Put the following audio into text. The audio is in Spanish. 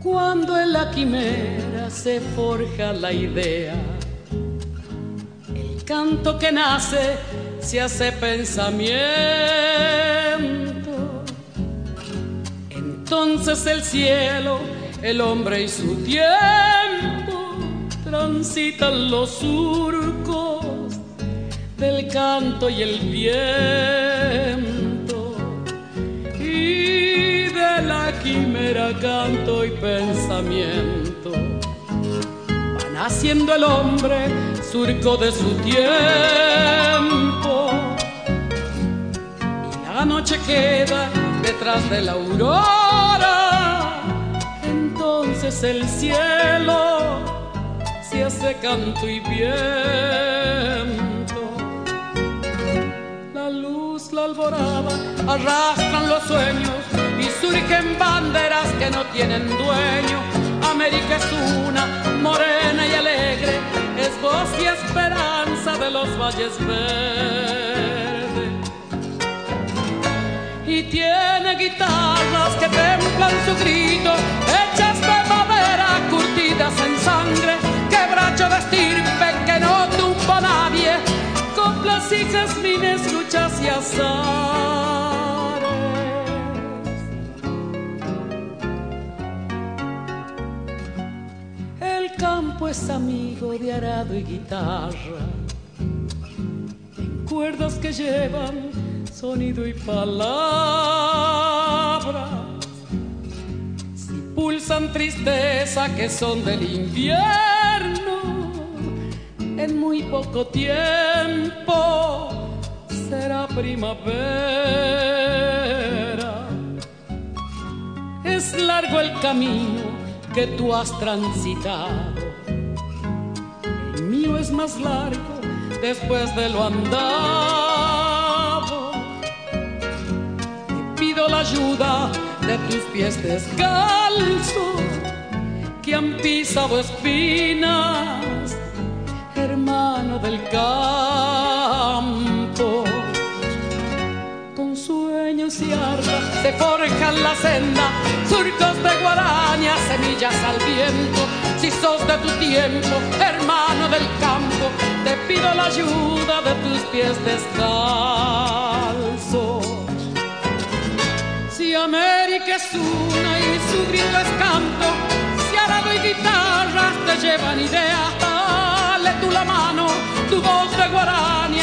Cuando en la quimera se forja la idea, el canto que nace se hace pensamiento. Entonces el cielo, el hombre y su tiempo transitan los surcos del canto y el viento. Y de la quimera canto y pensamiento va naciendo el hombre, surco de su tiempo. Y la noche queda detrás de la aurora. Entonces el cielo se hace canto y viento. La luz, la alborada arrastran los sueños y surgen banderas que no tienen dueño. América es una, morena y alegre, es voz y esperanza de los valles verdes. Y tiene guitarras que templan su grito, hechas de madera, curtidas en sangre, quebracho de estirpe que no tumba a nadie, coplas y jazmines, luchas y azares. El campo es amigo de arado y guitarra, en cuerdas que llevan sonido y palabras. Si pulsan tristeza que son del invierno, en muy poco tiempo será primavera. Es largo el camino que tú has transitado, el mío es más largo después de lo andado. Pido la ayuda de tus pies descalzos que han pisado espinas, hermano del campo. Con sueños y armas se forjan la senda, surcos de guaraña, semillas al viento. Si sos de tu tiempo, hermano del campo, te pido la ayuda de tus pies descalzos. Si América es una y su grito es canto, si arado y guitarras te llevan ideas, dale tú la mano, tu voz de guaraña